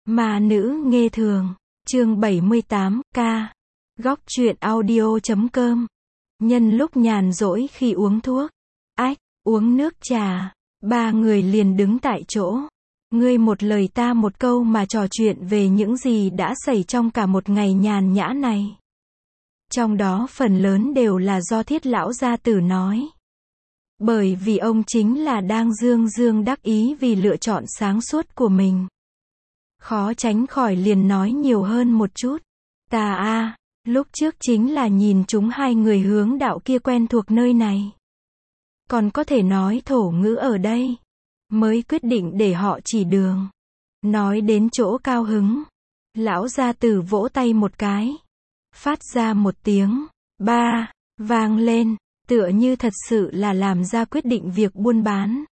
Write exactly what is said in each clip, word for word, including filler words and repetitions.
Ma nữ nghe thường, chương bảy mươi tám, K. Góc truyện audio chấm com. Nhân lúc nhàn rỗi khi uống thuốc, ách, uống nước trà, ba người liền đứng tại chỗ. Ngươi một lời ta một câu mà trò chuyện về những gì đã xảy trong cả một ngày nhàn nhã này. Trong đó phần lớn đều là do Thiết lão gia tử nói. Bởi vì ông chính là đang dương dương đắc ý vì lựa chọn sáng suốt của mình. Khó tránh khỏi liền nói nhiều hơn một chút. Ta a, lúc trước chính là nhìn chúng hai người hướng đạo kia quen thuộc nơi này. Còn có thể nói thổ ngữ ở đây. Mới quyết định để họ chỉ đường. Nói đến chỗ cao hứng. Lão gia tử vỗ tay một cái. Phát ra một tiếng, ba, vang lên, tựa như thật sự là làm ra quyết định việc buôn bán.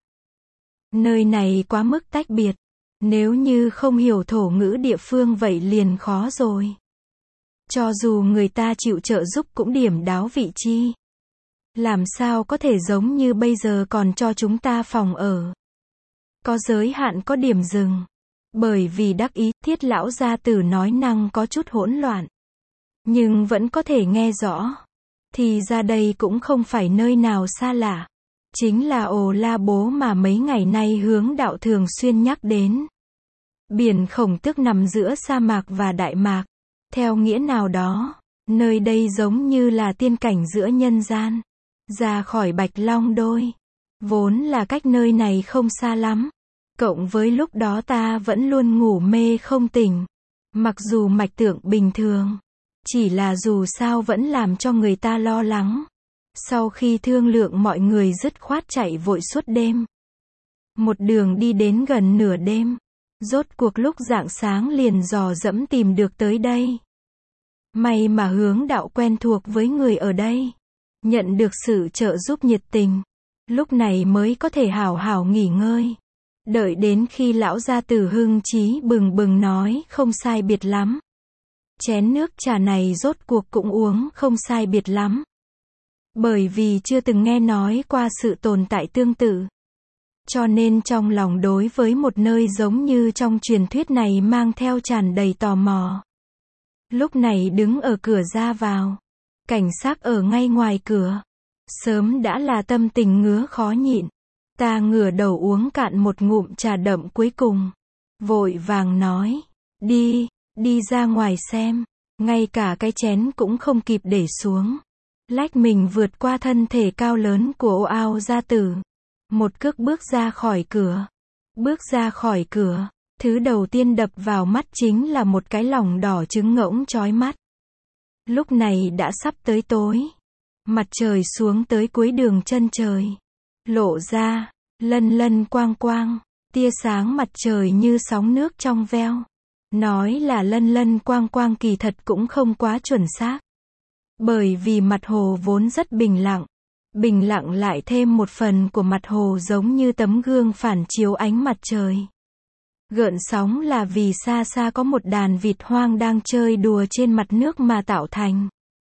Nơi này quá mức tách biệt. Nếu như không hiểu thổ ngữ địa phương vậy liền khó rồi. Cho dù người ta chịu trợ giúp cũng điểm đáo vị chi. Làm sao có thể giống như bây giờ còn cho chúng ta phòng ở. Có giới hạn có điểm dừng. Bởi vì đắc ý, Thiết lão gia tử nói năng có chút hỗn loạn. Nhưng vẫn có thể nghe rõ. Thì ra đây cũng không phải nơi nào xa lạ. Chính là Ồ La Bố mà mấy ngày nay hướng đạo thường xuyên nhắc đến. Biển Khổng Tước nằm giữa sa mạc và Đại Mạc. Theo nghĩa nào đó, nơi đây giống như là tiên cảnh giữa nhân gian. Ra khỏi Bạch Long Đôi. Vốn là cách nơi này không xa lắm. Cộng với lúc đó ta vẫn luôn ngủ mê không tỉnh. Mặc dù mạch tượng bình thường. Chỉ là dù sao vẫn làm cho người ta lo lắng. Sau khi thương lượng mọi người dứt khoát chạy vội suốt đêm. Một đường đi đến gần nửa đêm. Rốt cuộc lúc rạng sáng liền dò dẫm tìm được tới đây. May mà hướng đạo quen thuộc với người ở đây. Nhận được sự trợ giúp nhiệt tình. Lúc này mới có thể hào hào nghỉ ngơi. Đợi đến khi lão gia tử hưng chí bừng bừng nói không sai biệt lắm. Chén nước trà này rốt cuộc cũng uống không sai biệt lắm. Bởi vì chưa từng nghe nói qua sự tồn tại tương tự. Cho nên trong lòng đối với một nơi giống như trong truyền thuyết này mang theo tràn đầy tò mò. Lúc này đứng ở cửa ra vào. Cảnh sát ở ngay ngoài cửa. Sớm đã là tâm tình ngứa khó nhịn. Ta ngửa đầu uống cạn một ngụm trà đậm cuối cùng. Vội vàng nói. Đi, đi ra ngoài xem. Ngay cả cái chén cũng không kịp để xuống. Lách mình vượt qua thân thể cao lớn của Ô Ao gia tử. Một cước bước ra khỏi cửa. Bước ra khỏi cửa. Thứ đầu tiên đập vào mắt chính là một cái lòng đỏ trứng ngỗng chói mắt. Lúc này đã sắp tới tối. Mặt trời xuống tới cuối đường chân trời. Lộ ra, lân lân quang quang. Tia sáng mặt trời như sóng nước trong veo. Nói là lân lân quang quang kỳ thật cũng không quá chuẩn xác. Bởi vì mặt hồ vốn rất bình lặng. Bình lặng lại thêm một phần của mặt hồ giống như tấm gương phản chiếu ánh mặt trời. Gợn sóng là vì xa xa có một đàn vịt hoang đang chơi đùa trên mặt nước mà tạo thành.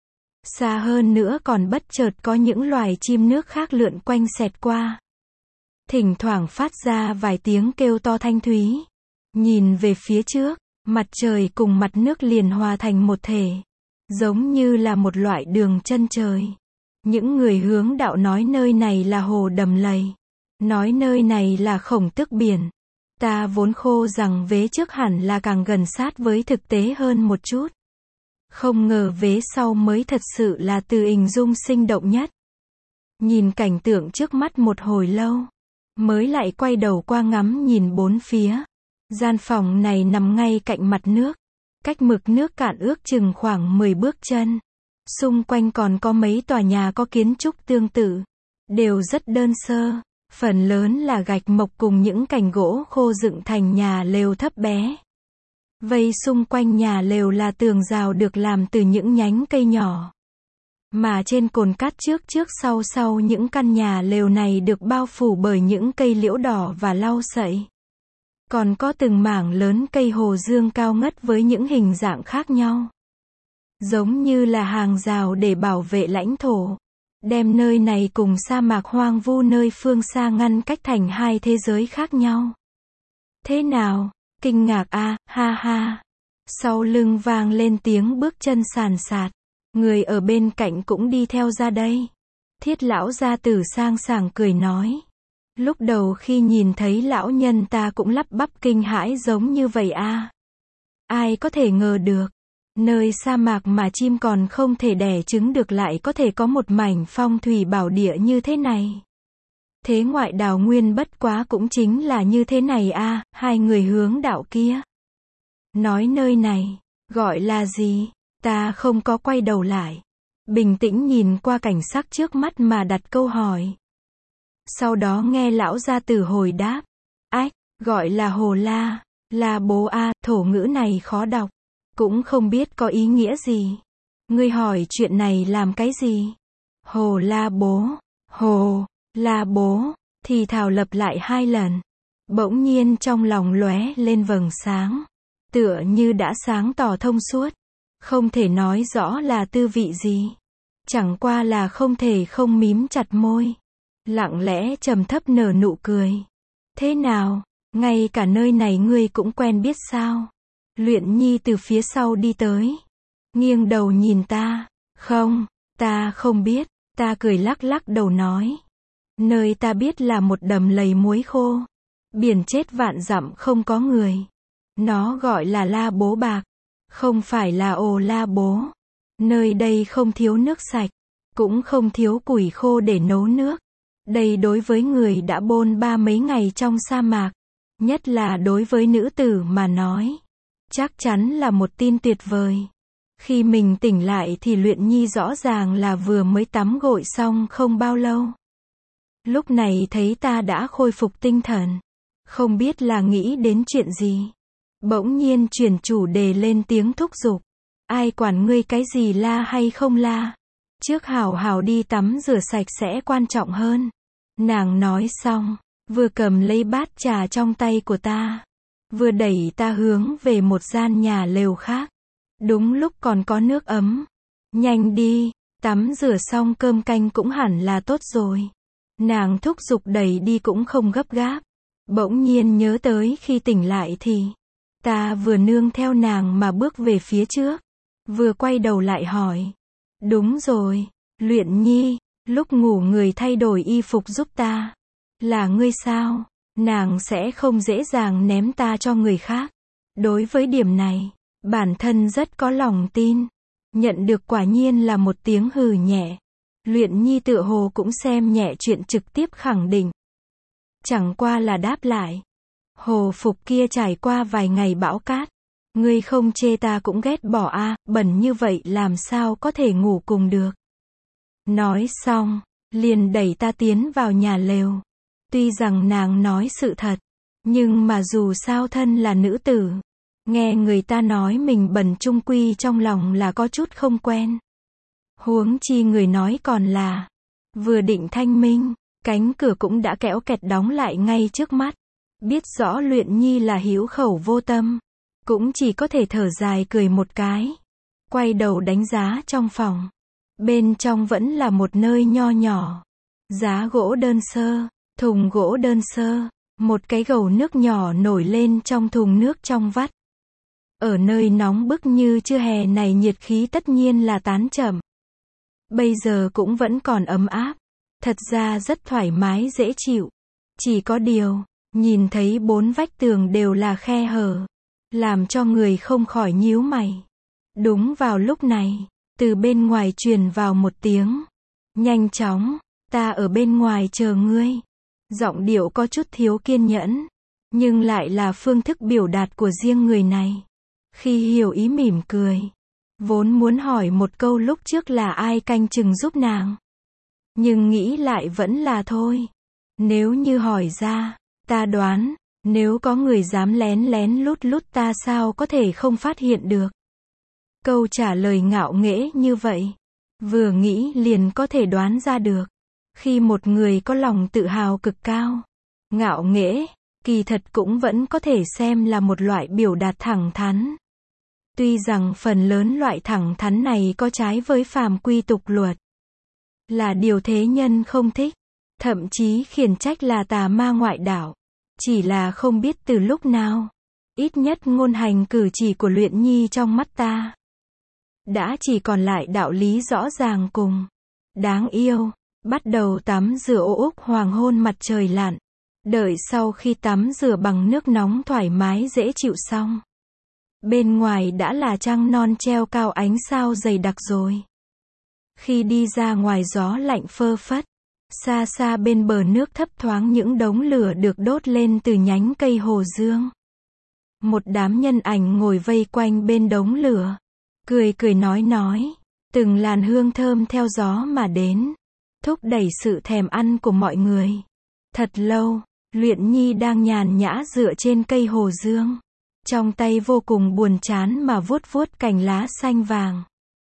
Xa hơn nữa còn bất chợt có những loài chim nước khác lượn quanh xẹt qua. Thỉnh thoảng phát ra vài tiếng kêu to thanh thúy. Nhìn về phía trước, mặt trời cùng mặt nước liền hòa thành một thể. Giống như là một loại đường chân trời. Những người hướng đạo nói nơi này là hồ Đầm Lầy. Nói nơi này là Khổng Tước biển. Ta vốn khô rằng vế trước hẳn là càng gần sát với thực tế hơn một chút. Không ngờ vế sau mới thật sự là từ hình dung sinh động nhất. Nhìn cảnh tượng trước mắt một hồi lâu. Mới lại quay đầu qua ngắm nhìn bốn phía. Gian phòng này nằm ngay cạnh mặt nước. Cách mực nước cạn ước chừng khoảng mười bước chân. Xung quanh còn có mấy tòa nhà có kiến trúc tương tự. Đều rất đơn sơ. Phần lớn là gạch mộc cùng những cành gỗ khô dựng thành nhà lều thấp bé. Vây xung quanh nhà lều là tường rào được làm từ những nhánh cây nhỏ. Mà trên cồn cát trước trước sau sau những căn nhà lều này được bao phủ bởi những cây liễu đỏ và lau sậy. Còn có từng mảng lớn cây hồ dương cao ngất với những hình dạng khác nhau. Giống như là hàng rào để bảo vệ lãnh thổ. Đem nơi này cùng sa mạc hoang vu nơi phương xa ngăn cách thành hai thế giới khác nhau. Thế nào? kinh ngạc a, ha ha. Sau lưng vang lên tiếng bước chân sàn sạt. Người ở bên cạnh cũng đi theo ra đây. Thiết lão gia tử sang sảng cười nói. Lúc đầu khi nhìn thấy lão nhân ta cũng lắp bắp kinh hãi giống như vậy a. Ai có thể ngờ được. Nơi sa mạc mà chim còn không thể đẻ trứng được lại có thể có một mảnh phong thủy bảo địa như thế này. Thế ngoại đào nguyên bất quá cũng chính là như thế này a, hai người hướng đạo kia. Nói nơi này, gọi là gì? Ta không có quay đầu lại. Bình tĩnh nhìn qua cảnh sắc trước mắt mà đặt câu hỏi. Sau đó nghe lão gia tử hồi đáp. Ách, gọi là Hồ La, La Bố a, thổ ngữ này khó đọc. Cũng không biết có ý nghĩa gì. Ngươi hỏi chuyện này làm cái gì? Hồ La Bố, Hồ La Bố, thì thảo lặp lại hai lần. Bỗng nhiên trong lòng lóe lên vầng sáng. Tựa như đã sáng tỏ thông suốt. Không thể nói rõ là tư vị gì. Chẳng qua là không thể không mím chặt môi. Lặng lẽ trầm thấp nở nụ cười. Thế nào, ngay cả nơi này ngươi cũng quen biết sao? Luyện Nhi từ phía sau đi tới. Nghiêng đầu nhìn ta. Không, ta không biết. Ta cười lắc lắc đầu nói. Nơi ta biết là một đầm lầy muối khô. Biển chết vạn dặm không có người. Nó gọi là La Bố Bạc. Không phải là Ồ La Bố. Nơi đây không thiếu nước sạch. Cũng không thiếu củi khô để nấu nước. Đây đối với người đã bôn ba mấy ngày trong sa mạc. Nhất là đối với nữ tử mà nói. Chắc chắn là một tin tuyệt vời. Khi mình tỉnh lại thì Luyện Nhi rõ ràng là vừa mới tắm gội xong không bao lâu. Lúc này thấy ta đã khôi phục tinh thần. Không biết là nghĩ đến chuyện gì. Bỗng nhiên chuyển chủ đề lên tiếng thúc giục. Ai quản ngươi cái gì la hay không la. Trước hảo hảo đi tắm rửa sạch sẽ quan trọng hơn. Nàng nói xong, vừa cầm lấy bát trà trong tay của ta. Vừa đẩy ta hướng về một gian nhà lều khác. Đúng lúc còn có nước ấm. Nhanh đi, tắm rửa xong cơm canh cũng hẳn là tốt rồi. Nàng thúc giục đẩy đi cũng không gấp gáp. Bỗng nhiên nhớ tới khi tỉnh lại thì ta vừa nương theo nàng mà bước về phía trước. Vừa quay đầu lại hỏi. Đúng rồi, Luyện Nhi, lúc ngủ người thay đổi y phục giúp ta. Là ngươi sao? Nàng sẽ không dễ dàng ném ta cho người khác. Đối với điểm này, bản thân rất có lòng tin. Nhận được quả nhiên là một tiếng hừ nhẹ. Luyện Nhi tựa hồ cũng xem nhẹ chuyện trực tiếp khẳng định. Chẳng qua là đáp lại. Hồ phục kia trải qua vài ngày bão cát. Ngươi không chê ta cũng ghét bỏ a, bẩn như vậy làm sao có thể ngủ cùng được. Nói xong, liền đẩy ta tiến vào nhà lều. Tuy rằng nàng nói sự thật, nhưng mà dù sao thân là nữ tử. Nghe người ta nói mình bẩn chung quy trong lòng là có chút không quen. Huống chi người nói còn là, vừa định thanh minh, cánh cửa cũng đã kéo kẹt đóng lại ngay trước mắt. Biết rõ Luyện Nhi là hữu khẩu vô tâm. Cũng chỉ có thể thở dài cười một cái. Quay đầu đánh giá trong phòng. Bên trong vẫn là một nơi nho nhỏ. Giá gỗ đơn sơ, thùng gỗ đơn sơ. Một cái gầu nước nhỏ nổi lên trong thùng nước trong vắt. Ở nơi nóng bức như trưa hè này nhiệt khí tất nhiên là tán chậm. Bây giờ cũng vẫn còn ấm áp. Thật ra rất thoải mái dễ chịu. Chỉ có điều, nhìn thấy bốn vách tường đều là khe hở. Làm cho người không khỏi nhíu mày. Đúng vào lúc này, từ bên ngoài truyền vào một tiếng. Nhanh chóng, ta ở bên ngoài chờ ngươi. Giọng điệu có chút thiếu kiên nhẫn. Nhưng lại là phương thức biểu đạt của riêng người này. Khi hiểu ý mỉm cười. Vốn muốn hỏi một câu lúc trước là ai canh chừng giúp nàng. Nhưng nghĩ lại vẫn là thôi. Nếu như hỏi ra, ta đoán. Nếu có người dám lén lén lút lút ta sao có thể không phát hiện được. Câu trả lời ngạo nghễ như vậy. Vừa nghĩ liền có thể đoán ra được. Khi một người có lòng tự hào cực cao. Ngạo nghễ, kỳ thật cũng vẫn có thể xem là một loại biểu đạt thẳng thắn. Tuy rằng phần lớn loại thẳng thắn này có trái với phàm quy tục luật. Là điều thế nhân không thích. Thậm chí khiển trách là tà ma ngoại đạo. Chỉ là không biết từ lúc nào. Ít nhất ngôn hành cử chỉ của Luyện Nhi trong mắt ta đã chỉ còn lại đạo lý rõ ràng cùng đáng yêu. Bắt đầu tắm rửa ô úc hoàng hôn mặt trời lặn. Đợi sau khi tắm rửa bằng nước nóng thoải mái dễ chịu xong, bên ngoài đã là trăng non treo cao ánh sao dày đặc rồi. Khi đi ra ngoài gió lạnh phơ phất, xa xa bên bờ nước thấp thoáng những đống lửa được đốt lên từ nhánh cây hồ dương. Một đám nhân ảnh ngồi vây quanh bên đống lửa, cười cười nói nói, từng làn hương thơm theo gió mà đến, thúc đẩy sự thèm ăn của mọi người. Thật lâu, Luyện Nhi đang nhàn nhã dựa trên cây hồ dương, trong tay vô cùng buồn chán mà vuốt vuốt cành lá xanh vàng.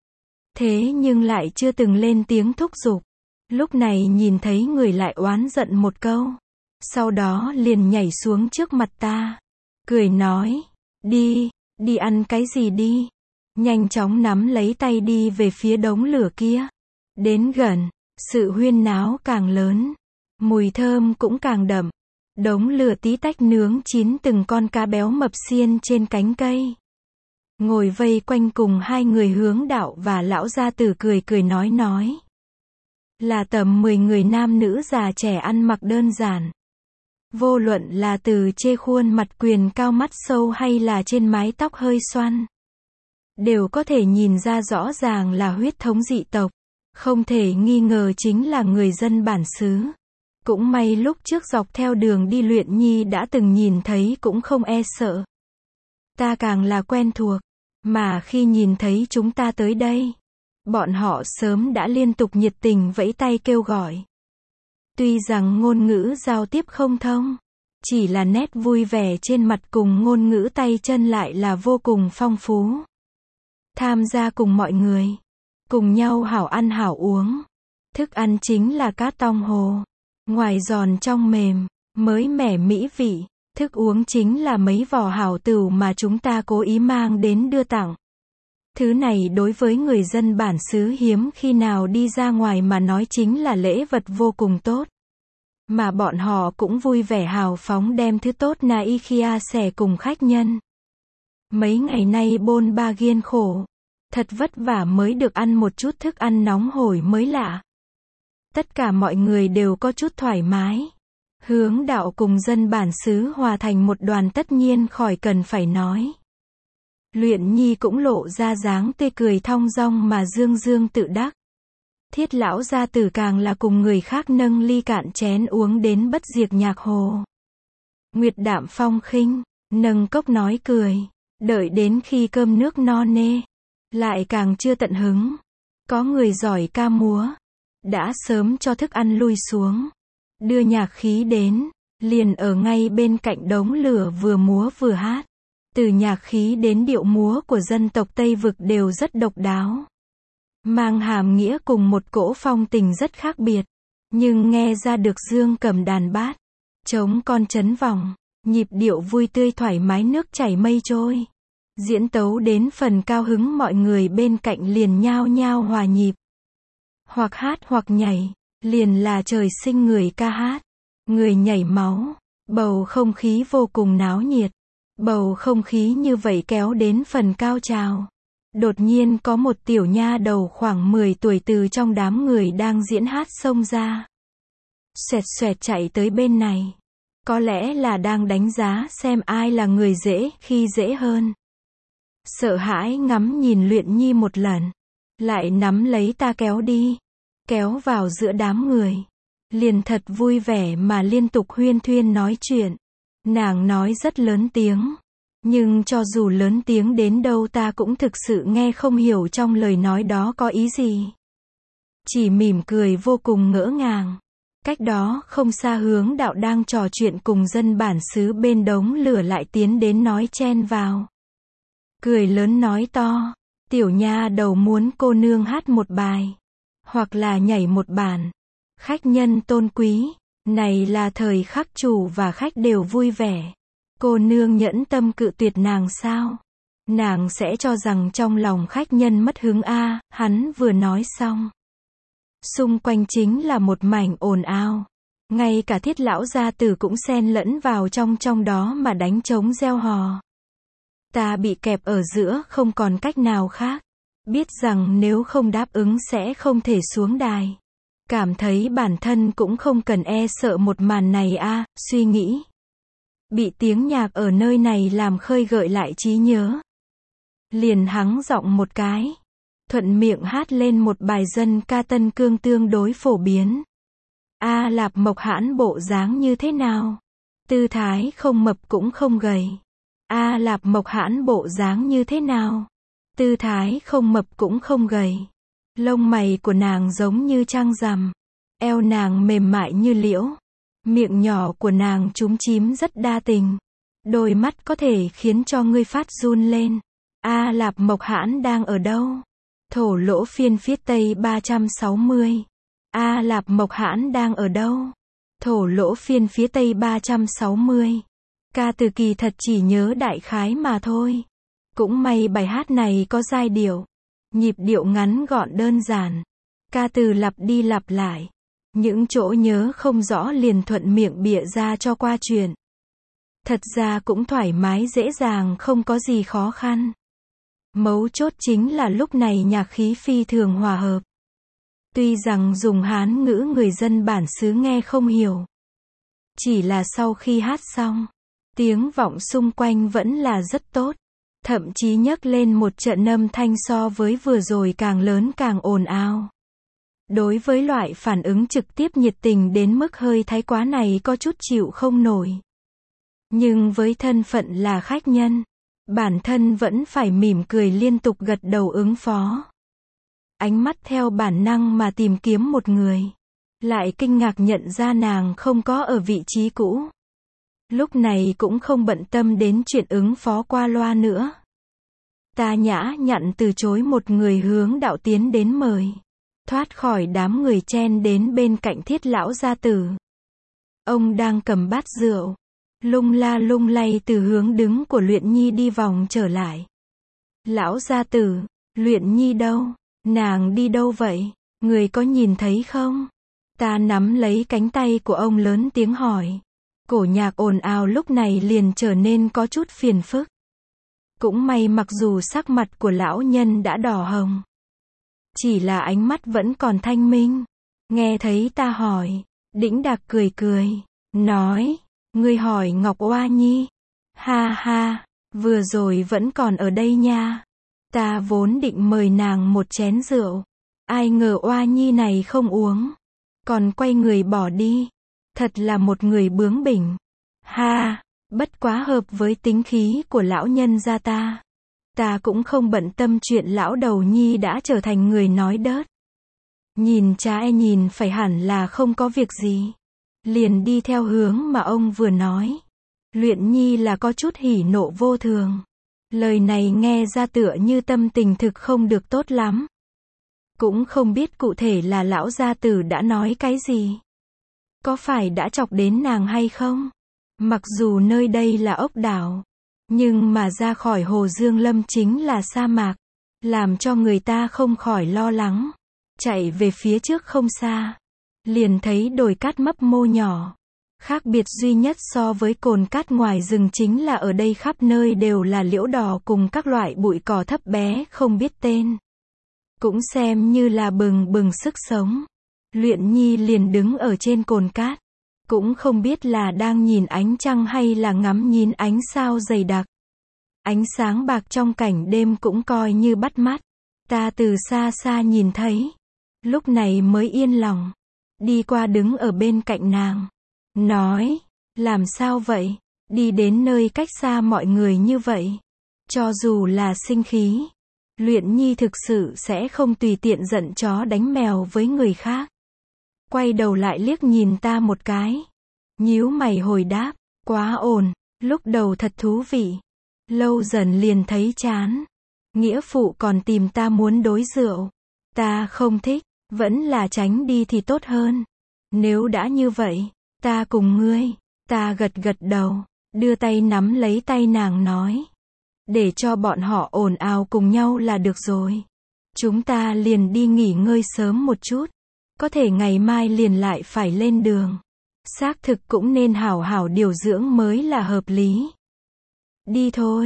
Thế nhưng lại chưa từng lên tiếng thúc giục. Lúc này nhìn thấy người lại oán giận một câu, sau đó liền nhảy xuống trước mặt ta, cười nói, đi, đi ăn cái gì đi. Nhanh chóng nắm lấy tay đi về phía đống lửa kia. Đến gần, sự huyên náo càng lớn, mùi thơm cũng càng đậm. Đống lửa tí tách nướng chín từng con cá béo mập xiên trên cánh cây. Ngồi vây quanh cùng hai người Hướng Đạo và lão gia tử cười cười nói nói. Là tầm mười người nam nữ già trẻ ăn mặc đơn giản. Vô luận là từ chê khuôn mặt quyền cao mắt sâu hay là trên mái tóc hơi xoăn, đều có thể nhìn ra rõ ràng là huyết thống dị tộc. Không thể nghi ngờ chính là người dân bản xứ. Cũng may lúc trước dọc theo đường đi Luyện Nhi đã từng nhìn thấy cũng không e sợ. Ta càng là quen thuộc. Mà khi nhìn thấy chúng ta tới đây, bọn họ sớm đã liên tục nhiệt tình vẫy tay kêu gọi. Tuy rằng ngôn ngữ giao tiếp không thông, chỉ là nét vui vẻ trên mặt cùng ngôn ngữ tay chân lại là vô cùng phong phú. Tham gia cùng mọi người, cùng nhau hảo ăn hảo uống. Thức ăn chính là cá tong hồ, ngoài giòn trong mềm, mới mẻ mỹ vị. Thức uống chính là mấy vò hảo tửu mà chúng ta cố ý mang đến đưa tặng. Thứ này đối với người dân bản xứ hiếm khi nào đi ra ngoài mà nói chính là lễ vật vô cùng tốt. Mà bọn họ cũng vui vẻ hào phóng đem thứ tốt này chia sẻ cùng khách nhân. Mấy ngày nay bôn ba ghiên khổ, thật vất vả mới được ăn một chút thức ăn nóng hổi mới lạ. Tất cả mọi người đều có chút thoải mái. Hướng Đạo cùng dân bản xứ hòa thành một đoàn tất nhiên khỏi cần phải nói. Luyện Nhi cũng lộ ra dáng tươi cười thong dong mà dương dương tự đắc. Thiết lão gia tử càng là cùng người khác nâng ly cạn chén uống đến bất diệt nhạc hồ. Nguyệt đạm phong khinh, nâng cốc nói cười, đợi đến khi cơm nước no nê, lại càng chưa tận hứng. Có người giỏi ca múa, đã sớm cho thức ăn lui xuống, đưa nhạc khí đến, liền ở ngay bên cạnh đống lửa vừa múa vừa hát. Từ nhạc khí đến điệu múa của dân tộc Tây Vực đều rất độc đáo, mang hàm nghĩa cùng một cỗ phong tình rất khác biệt, nhưng nghe ra được dương cầm đàn bát, trống con chấn vòng, nhịp điệu vui tươi thoải mái nước chảy mây trôi. Diễn tấu đến phần cao hứng mọi người bên cạnh liền nhao nhao hòa nhịp, hoặc hát hoặc nhảy, liền là trời sinh người ca hát, người nhảy máu, bầu không khí vô cùng náo nhiệt. Bầu không khí như vậy kéo đến phần cao trào. Đột nhiên có một tiểu nha đầu khoảng mười tuổi từ trong đám người đang diễn hát xông ra. Xoẹt xoẹt chạy tới bên này. Có lẽ là đang đánh giá xem ai là người dễ khi dễ hơn. Sợ hãi ngắm nhìn Luyện Nhi một lần. Lại nắm lấy ta kéo đi. Kéo vào giữa đám người. Liền thật vui vẻ mà liên tục huyên thuyên nói chuyện. Nàng nói rất lớn tiếng. Nhưng cho dù lớn tiếng đến đâu ta cũng thực sự nghe không hiểu trong lời nói đó có ý gì. Chỉ mỉm cười vô cùng ngỡ ngàng. Cách đó không xa Hướng Đạo đang trò chuyện cùng dân bản xứ bên đống lửa lại tiến đến nói chen vào. Cười lớn nói to. Tiểu nha đầu muốn cô nương hát một bài. Hoặc là nhảy một bản. Khách nhân tôn quý. Này là thời khắc chủ và khách đều vui vẻ. Cô nương nhẫn tâm cự tuyệt nàng sao? Nàng sẽ cho rằng trong lòng khách nhân mất hứng a. Hắn vừa nói xong, xung quanh chính là một mảnh ồn ào. Ngay cả Thiết lão gia tử cũng xen lẫn vào trong trong đó mà đánh trống reo hò. Ta bị kẹp ở giữa không còn cách nào khác. Biết rằng nếu không đáp ứng sẽ không thể xuống đài. Cảm thấy bản thân cũng không cần e sợ một màn này a, suy nghĩ. Bị tiếng nhạc ở nơi này làm khơi gợi lại trí nhớ. Liền hắng giọng một cái. Thuận miệng hát lên một bài dân ca Tân Cương tương đối phổ biến. A Lạp Mộc Hãn bộ dáng như thế nào? Tư thái không mập cũng không gầy. A Lạp Mộc Hãn bộ dáng như thế nào? Tư thái không mập cũng không gầy. Lông mày của nàng giống như trăng rằm. Eo nàng mềm mại như liễu. Miệng nhỏ của nàng chúm chím rất đa tình. Đôi mắt có thể khiến cho ngươi phát run lên. A Lạp Mộc Hãn đang ở đâu? Thổ lỗ phiên phía tây ba trăm sáu mươi. A Lạp Mộc Hãn đang ở đâu? Thổ lỗ phiên phía tây ba trăm sáu mươi. Ca từ kỳ thật chỉ nhớ đại khái mà thôi. Cũng may bài hát này có giai điệu. Nhịp điệu ngắn gọn đơn giản. Ca từ lặp đi lặp lại. Những chỗ nhớ không rõ liền thuận miệng bịa ra cho qua chuyện. Thật ra cũng thoải mái dễ dàng không có gì khó khăn. Mấu chốt chính là lúc này nhạc khí phi thường hòa hợp. Tuy rằng dùng Hán ngữ người dân bản xứ nghe không hiểu. Chỉ là sau khi hát xong, tiếng vọng xung quanh vẫn là rất tốt. Thậm chí nhấc lên một trận âm thanh so với vừa rồi càng lớn càng ồn ào. Đối với loại phản ứng trực tiếp nhiệt tình đến mức hơi thái quá này có chút chịu không nổi. Nhưng với thân phận là khách nhân, bản thân vẫn phải mỉm cười liên tục gật đầu ứng phó. Ánh mắt theo bản năng mà tìm kiếm một người. Lại kinh ngạc nhận ra nàng không có ở vị trí cũ. Lúc này cũng không bận tâm đến chuyện ứng phó qua loa nữa. Ta nhã nhặn từ chối một người hướng đạo tiến đến mời. Thoát khỏi đám người chen đến bên cạnh Thiết lão gia tử. Ông đang cầm bát rượu. Lung la lung lay từ hướng đứng của Luyện Nhi đi vòng trở lại. Lão gia tử, Luyện Nhi đâu? Nàng đi đâu vậy? Người có nhìn thấy không? Ta nắm lấy cánh tay của ông lớn tiếng hỏi. Cổ nhạc ồn ào lúc này liền trở nên có chút phiền phức. Cũng may mặc dù sắc mặt của lão nhân đã đỏ hồng. Chỉ là ánh mắt vẫn còn thanh minh. Nghe thấy ta hỏi. Đĩnh Đạc cười cười. Nói. Ngươi hỏi Ngọc Oa Nhi. Ha ha. Vừa rồi vẫn còn ở đây nha. Ta vốn định mời nàng một chén rượu. Ai ngờ Oa Nhi này không uống. Còn quay người bỏ đi. Thật là một người bướng bỉnh. Ha. Bất quá hợp với tính khí của lão nhân gia ta. Ta cũng không bận tâm chuyện lão đầu nhi đã trở thành người nói đớt. Nhìn trái nhìn phải hẳn là không có việc gì. Liền đi theo hướng mà ông vừa nói. Luyện Nhi là có chút hỉ nộ vô thường. Lời này nghe ra tựa như tâm tình thực không được tốt lắm. Cũng không biết cụ thể là lão gia tử đã nói cái gì. Có phải đã chọc đến nàng hay không? Mặc dù nơi đây là ốc đảo. Nhưng mà ra khỏi Hồ Dương Lâm chính là sa mạc. Làm cho người ta không khỏi lo lắng. Chạy về phía trước không xa. Liền thấy đồi cát mấp mô nhỏ. Khác biệt duy nhất so với cồn cát ngoài rừng chính là ở đây khắp nơi đều là liễu đỏ cùng các loại bụi cỏ thấp bé không biết tên. Cũng xem như là bừng bừng sức sống. Luyện Nhi liền đứng ở trên cồn cát. Cũng không biết là đang nhìn ánh trăng hay là ngắm nhìn ánh sao dày đặc. Ánh sáng bạc trong cảnh đêm cũng coi như bắt mắt. Ta từ xa xa nhìn thấy. Lúc này mới yên lòng. Đi qua đứng ở bên cạnh nàng. Nói, làm sao vậy? Đi đến nơi cách xa mọi người như vậy. Cho dù là sinh khí. Luyện Nhi thực sự sẽ không tùy tiện giận chó đánh mèo với người khác. Quay đầu lại liếc nhìn ta một cái. Nhíu mày hồi đáp, quá ồn, lúc đầu thật thú vị. Lâu dần liền thấy chán. Nghĩa phụ còn tìm ta muốn đối rượu. Ta không thích, vẫn là tránh đi thì tốt hơn. Nếu đã như vậy, ta cùng ngươi. Ta gật gật đầu, đưa tay nắm lấy tay nàng nói. Để cho bọn họ ồn ào cùng nhau là được rồi. Chúng ta liền đi nghỉ ngơi sớm một chút. Có thể ngày mai liền lại phải lên đường. Xác thực cũng nên hảo hảo điều dưỡng mới là hợp lý. Đi thôi,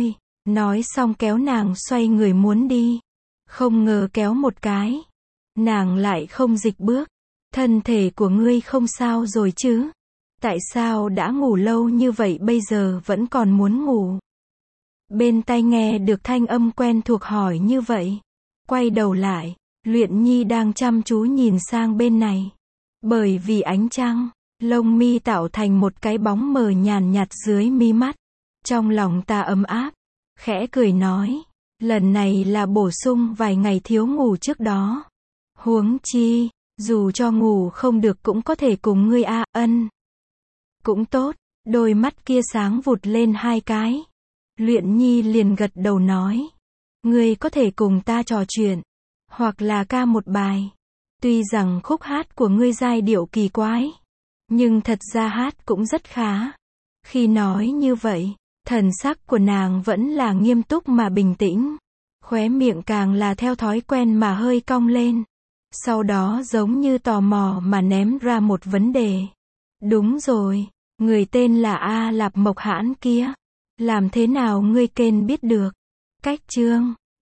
Nói xong kéo nàng xoay người muốn đi. Không ngờ kéo một cái. Nàng lại không dịch bước. Thân thể của ngươi không sao rồi chứ? Tại sao đã ngủ lâu như vậy bây giờ vẫn còn muốn ngủ? Bên tai nghe được thanh âm quen thuộc hỏi như vậy. Quay đầu lại, Luyện Nhi đang chăm chú nhìn sang bên này. Bởi vì ánh trăng, lông mi tạo thành một cái bóng mờ nhàn nhạt dưới mi mắt. Trong lòng ta ấm áp, khẽ cười nói, lần này là bổ sung vài ngày thiếu ngủ trước đó. Huống chi, dù cho ngủ không được cũng có thể cùng ngươi a, ân. Cũng tốt, đôi mắt kia sáng vụt lên hai cái. Luyện Nhi liền gật đầu nói, ngươi có thể cùng ta trò chuyện, hoặc là ca một bài. Tuy rằng khúc hát của ngươi giai điệu kỳ quái, nhưng thật ra hát cũng rất khá. Khi nói như vậy, thần sắc của nàng vẫn là nghiêm túc mà bình tĩnh. Khóe miệng càng là theo thói quen mà hơi cong lên. Sau đó giống như tò mò mà ném ra một vấn đề. Đúng rồi, người tên là A Lạp Mộc Hãn kia. Làm thế nào ngươi kên biết được? Cách chương